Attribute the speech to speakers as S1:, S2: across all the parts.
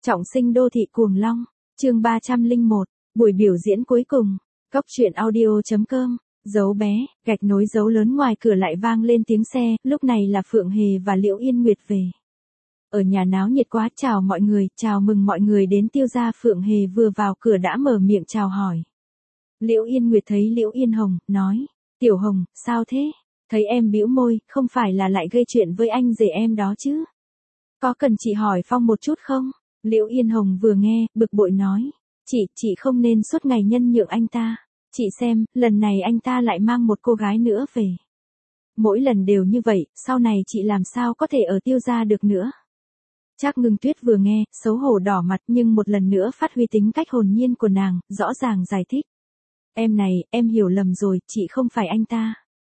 S1: Trọng sinh đô thị cuồng long, chương 301, buổi biểu diễn cuối cùng, Cóc truyện audio.com, dấu bé, gạch nối dấu lớn ngoài cửa lại vang lên tiếng xe, lúc này là Phượng Hề và Liễu Yên Nguyệt về. Ở nhà náo nhiệt quá, chào mọi người, chào mừng mọi người đến Tiêu gia. Phượng Hề vừa vào cửa đã mở miệng chào hỏi. Liễu Yên Nguyệt thấy Liễu Yên Hồng, nói, Tiểu Hồng, sao thế? Thấy em bĩu môi, không phải là lại gây chuyện với anh rể em đó chứ? Có cần chị hỏi Phong một chút không? Liễu Yên Hồng vừa nghe, bực bội nói, chị không nên suốt ngày nhân nhượng anh ta. Chị xem, lần này anh ta lại mang một cô gái nữa về. Mỗi lần đều như vậy, sau này chị làm sao có thể ở Tiêu gia được nữa. Trác Ngưng Tuyết vừa nghe, xấu hổ đỏ mặt nhưng một lần nữa phát huy tính cách hồn nhiên của nàng, rõ ràng giải thích. Em này, em hiểu lầm rồi, chị không phải anh ta.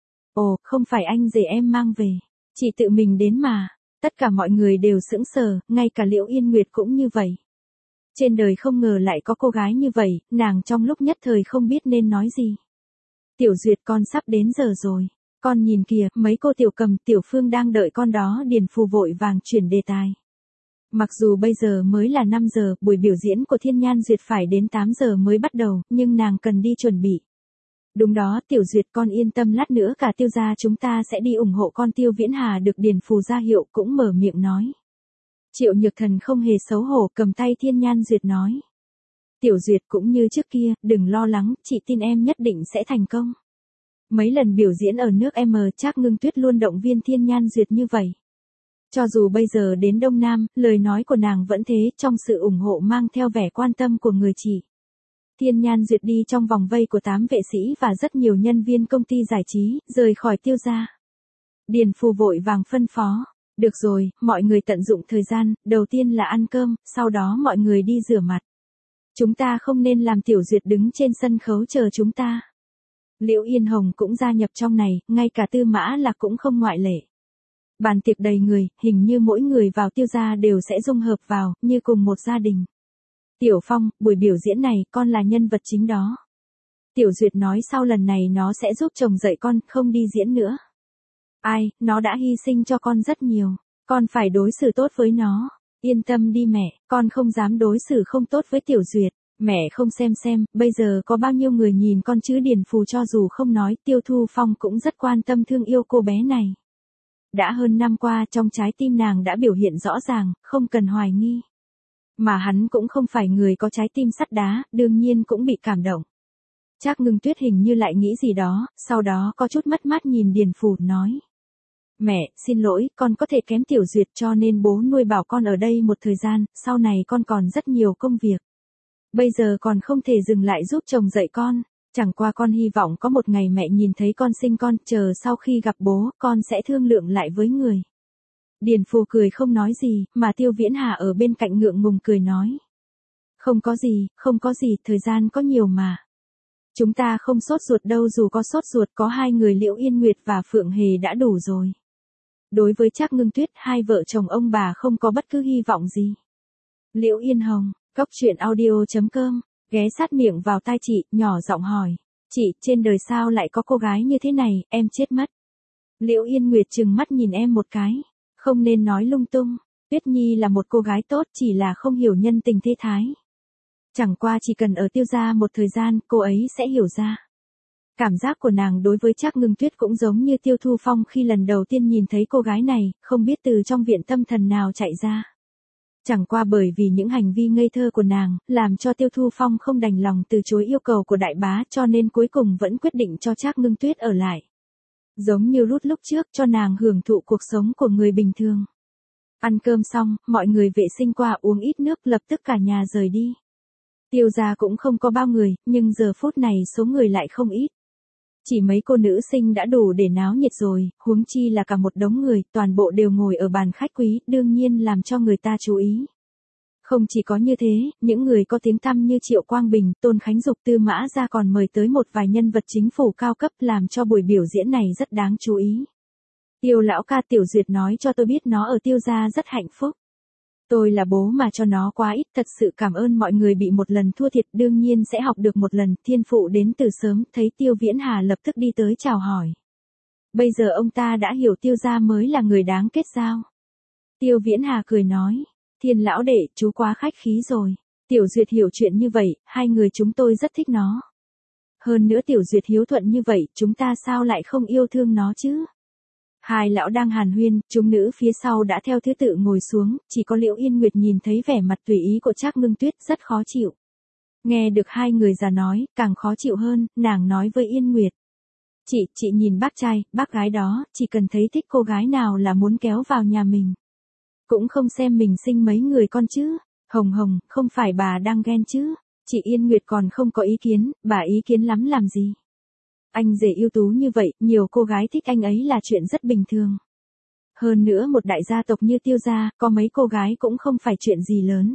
S1: Ồ, không phải anh rể em mang về. Chị tự mình đến mà. Tất cả mọi người đều sững sờ, ngay cả Liễu Yên Nguyệt cũng như vậy. Trên đời không ngờ lại có cô gái như vậy, nàng trong lúc nhất thời không biết nên nói gì. Tiểu Duyệt, con sắp đến giờ rồi. Con nhìn kìa, mấy cô Tiểu Cầm, Tiểu Phương đang đợi con đó. Điền Phù vội vàng chuyển đề tài. Mặc dù bây giờ mới là 5 giờ, buổi biểu diễn của Thiên Nhan Duyệt phải đến 8 giờ mới bắt đầu, nhưng nàng cần đi chuẩn bị. Đúng đó, Tiểu Duyệt, con yên tâm, lát nữa cả Tiêu gia chúng ta sẽ đi ủng hộ con. Tiêu Viễn Hà được Điền Phù ra hiệu cũng mở miệng nói. Triệu Nhược Thần không hề xấu hổ, cầm tay Thiên Nhan Duyệt nói. Tiểu Duyệt cũng như trước kia, đừng lo lắng, chị tin em nhất định sẽ thành công. Mấy lần biểu diễn ở nước M, Trác Ngưng Tuyết luôn động viên Thiên Nhan Duyệt như vậy. Cho dù bây giờ đến Đông Nam, lời nói của nàng vẫn thế, trong sự ủng hộ mang theo vẻ quan tâm của người chị. Thiên Nhan Duyệt đi trong vòng vây của 8 vệ sĩ và rất nhiều nhân viên công ty giải trí, rời khỏi Tiêu gia. Điền Phù vội vàng phân phó. Được rồi, mọi người tận dụng thời gian, đầu tiên là ăn cơm, sau đó mọi người đi rửa mặt. Chúng ta không nên làm Tiểu Duyệt đứng trên sân khấu chờ chúng ta. Liễu Yên Hồng cũng gia nhập trong này, ngay cả Tư Mã Lạc cũng không ngoại lệ. Bàn tiệc đầy người, hình như mỗi người vào Tiêu gia đều sẽ dung hợp vào, như cùng một gia đình. Tiểu Phong, buổi biểu diễn này, con là nhân vật chính đó. Tiểu Duyệt nói sau lần này nó sẽ giúp chồng dạy con, không đi diễn nữa. Ai, nó đã hy sinh cho con rất nhiều. Con phải đối xử tốt với nó. Yên tâm đi mẹ, con không dám đối xử không tốt với Tiểu Duyệt. Mẹ không xem, bây giờ có bao nhiêu người nhìn con chứ. Điền Phù cho dù không nói, Tiêu Thu Phong cũng rất quan tâm thương yêu cô bé này. Đã hơn năm qua, trong trái tim nàng đã biểu hiện rõ ràng, không cần hoài nghi. Mà hắn cũng không phải người có trái tim sắt đá, đương nhiên cũng bị cảm động. Trác Ngưng Tuyết hình như lại nghĩ gì đó, sau đó có chút mất mát nhìn Điền Phù, nói. Mẹ, xin lỗi, con có thể kém Tiểu Duyệt cho nên bố nuôi bảo con ở đây một thời gian, sau này con còn rất nhiều công việc. Bây giờ còn không thể dừng lại giúp chồng dạy con, chẳng qua con hy vọng có một ngày mẹ nhìn thấy con sinh con, chờ sau khi gặp bố, con sẽ thương lượng lại với người. Điền Phù cười không nói gì, mà Tiêu Viễn Hà ở bên cạnh ngượng ngùng cười nói. Không có gì, thời gian có nhiều mà. Chúng ta không sốt ruột đâu, dù có sốt ruột có hai người Liễu Yên Nguyệt và Phượng Hề đã đủ rồi. Đối với Trác Ngưng Tuyết, hai vợ chồng ông bà không có bất cứ hy vọng gì. Liễu Yên Hồng, Cóc truyện audio.com, ghé sát miệng vào tai chị, nhỏ giọng hỏi. Chị, trên đời sao lại có cô gái như thế này, em chết mất. Liễu Yên Nguyệt trừng mắt nhìn em một cái. Không nên nói lung tung. Tuyết Nhi là một cô gái tốt, chỉ là không hiểu nhân tình thế thái. Chẳng qua chỉ cần ở Tiêu gia một thời gian, cô ấy sẽ hiểu ra. Cảm giác của nàng đối với Trác Ngưng Tuyết cũng giống như Tiêu Thu Phong khi lần đầu tiên nhìn thấy cô gái này, không biết từ trong viện tâm thần nào chạy ra. Chẳng qua bởi vì những hành vi ngây thơ của nàng, làm cho Tiêu Thu Phong không đành lòng từ chối yêu cầu của đại bá, cho nên cuối cùng vẫn quyết định cho Trác Ngưng Tuyết ở lại. Giống như Rút lúc trước cho nàng hưởng thụ cuộc sống của người bình thường. Ăn cơm xong, mọi người vệ sinh qua uống ít nước, lập tức cả nhà rời đi. Tiêu gia cũng không có bao người, nhưng giờ phút này số người lại không ít. Chỉ mấy cô nữ sinh đã đủ để náo nhiệt rồi, huống chi là cả một đống người, toàn bộ đều ngồi ở bàn khách quý, đương nhiên làm cho người ta chú ý. Không chỉ có như thế, những người có tiếng tăm như Triệu Quang Bình, Tôn Khánh Dục, Tư Mã Gia còn mời tới một vài nhân vật chính phủ cao cấp, làm cho buổi biểu diễn này rất đáng chú ý. Tiêu lão ca, Tiểu Duyệt nói cho tôi biết nó ở Tiêu gia rất hạnh phúc. Tôi là bố mà cho nó quá ít, thật sự cảm ơn mọi người, bị một lần thua thiệt đương nhiên sẽ học được một lần. Thiên phụ đến từ sớm, thấy Tiêu Viễn Hà lập tức đi tới chào hỏi. Bây giờ ông ta đã hiểu Tiêu gia mới là người đáng kết giao. Tiêu Viễn Hà cười nói, Thiên lão đệ, chú quá khách khí rồi. Tiểu Duyệt hiểu chuyện như vậy, hai người chúng tôi rất thích nó. Hơn nữa Tiểu Duyệt hiếu thuận như vậy, chúng ta sao lại không yêu thương nó chứ? Hai lão đang hàn huyên, chúng nữ phía sau đã theo thứ tự ngồi xuống, chỉ có Liễu Yên Nguyệt nhìn thấy vẻ mặt tùy ý của Trác Ngưng Tuyết rất khó chịu. Nghe được hai người già nói, càng khó chịu hơn, nàng nói với Yên Nguyệt. Chị nhìn bác trai, bác gái đó, chỉ cần thấy thích cô gái nào là muốn kéo vào nhà mình. Cũng không xem mình sinh mấy người con chứ. Hồng Hồng, không phải bà đang ghen chứ. Chị Yên Nguyệt còn không có ý kiến, bà ý kiến lắm làm gì. Anh rể ưu tú như vậy, nhiều cô gái thích anh ấy là chuyện rất bình thường. Hơn nữa một đại gia tộc như Tiêu gia, có mấy cô gái cũng không phải chuyện gì lớn.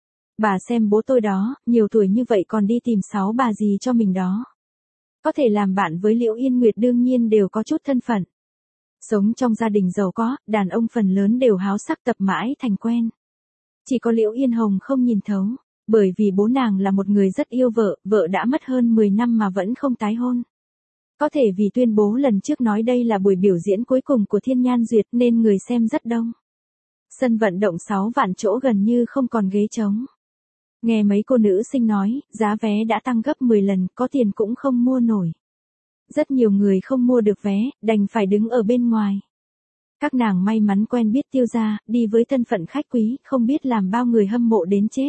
S1: Bà xem bố tôi đó, nhiều tuổi như vậy còn đi tìm sáu bà gì cho mình đó. Có thể làm bạn với Liễu Yên Nguyệt đương nhiên đều có chút thân phận. Sống trong gia đình giàu có, đàn ông phần lớn đều háo sắc tập mãi thành quen. Chỉ có Liễu Yên Hồng không nhìn thấu, bởi vì bố nàng là một người rất yêu vợ, vợ đã mất hơn 10 năm mà vẫn không tái hôn. Có thể vì tuyên bố lần trước nói đây là buổi biểu diễn cuối cùng của Thiên Nhan Duyệt nên người xem rất đông. Sân vận động 6 vạn chỗ gần như không còn ghế trống. Nghe mấy cô nữ sinh nói, giá vé đã tăng gấp 10 lần, có tiền cũng không mua nổi. Rất nhiều người không mua được vé, đành phải đứng ở bên ngoài. Các nàng may mắn quen biết Tiêu gia, đi với thân phận khách quý, không biết làm bao người hâm mộ đến chết.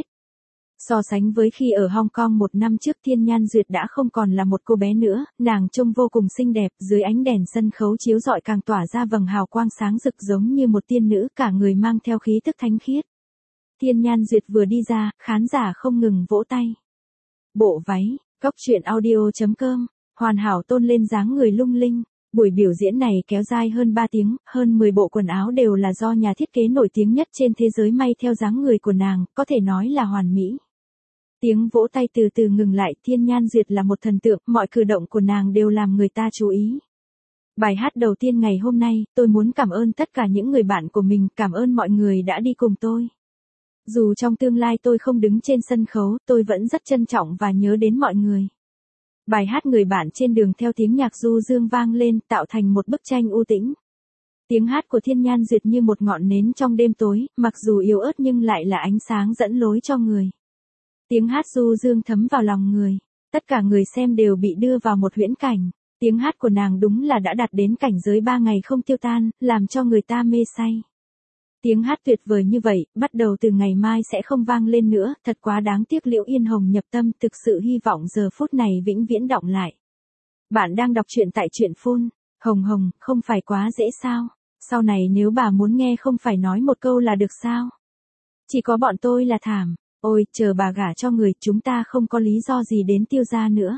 S1: So sánh với khi ở Hong Kong một năm trước Thiên Nhan Duyệt đã không còn là một cô bé nữa, nàng trông vô cùng xinh đẹp, dưới ánh đèn sân khấu chiếu rọi càng tỏa ra vầng hào quang sáng rực giống như một tiên nữ, cả người mang theo khí tức thánh khiết. Thiên Nhan Duyệt vừa đi ra, khán giả không ngừng vỗ tay. Bộ váy, Cóc Truyện Audio.com, hoàn hảo tôn lên dáng người lung linh. Buổi biểu diễn này kéo dài hơn 3 tiếng, hơn 10 bộ quần áo đều là do nhà thiết kế nổi tiếng nhất trên thế giới may theo dáng người của nàng, có thể nói là hoàn mỹ. Tiếng vỗ tay từ từ ngừng lại, Thiên Nhan Duyệt là một thần tượng, mọi cử động của nàng đều làm người ta chú ý. Bài hát đầu tiên ngày hôm nay, tôi muốn cảm ơn tất cả những người bạn của mình, cảm ơn mọi người đã đi cùng tôi. Dù trong tương lai tôi không đứng trên sân khấu, tôi vẫn rất trân trọng và nhớ đến mọi người. Bài hát Người bạn trên đường theo tiếng nhạc du dương vang lên, tạo thành một bức tranh u tĩnh. Tiếng hát của Thiên Nhan Duyệt như một ngọn nến trong đêm tối, mặc dù yếu ớt nhưng lại là ánh sáng dẫn lối cho người. Tiếng hát du dương thấm vào lòng người, tất cả người xem đều bị đưa vào một huyễn cảnh. Tiếng hát của nàng đúng là đã đạt đến cảnh giới 3 ngày không tiêu tan, làm cho người ta mê say. Tiếng hát tuyệt vời như vậy, bắt đầu từ ngày mai sẽ không vang lên nữa, thật quá đáng tiếc. Liễu Yên Hồng nhập tâm, thực sự hy vọng giờ phút này vĩnh viễn đọng lại. Bạn đang đọc truyện tại truyện phone. Hồng Hồng, không phải quá dễ sao? Sau này nếu bà muốn nghe không phải nói một câu là được sao? Chỉ có bọn tôi là thảm. Ôi, chờ bà gả cho người, chúng ta không có lý do gì đến Tiêu gia nữa.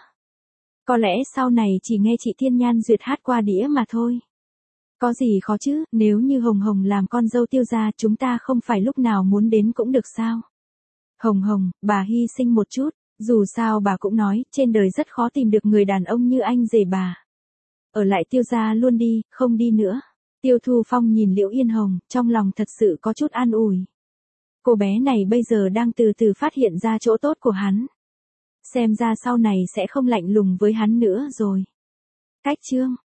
S1: Có lẽ sau này chỉ nghe chị Thiên Nhan Duyệt hát qua đĩa mà thôi. Có gì khó chứ, nếu như Hồng Hồng làm con dâu Tiêu gia chúng ta không phải lúc nào muốn đến cũng được sao? Hồng Hồng, bà hy sinh một chút, dù sao bà cũng nói, trên đời rất khó tìm được người đàn ông như anh rể bà. Ở lại Tiêu gia luôn đi, không đi nữa. Tiêu Thu Phong nhìn Liễu Yên Hồng, trong lòng thật sự có chút an ủi. Cô bé này bây giờ đang từ từ phát hiện ra chỗ tốt của hắn. Xem ra sau này sẽ không lạnh lùng với hắn nữa rồi. Cách chương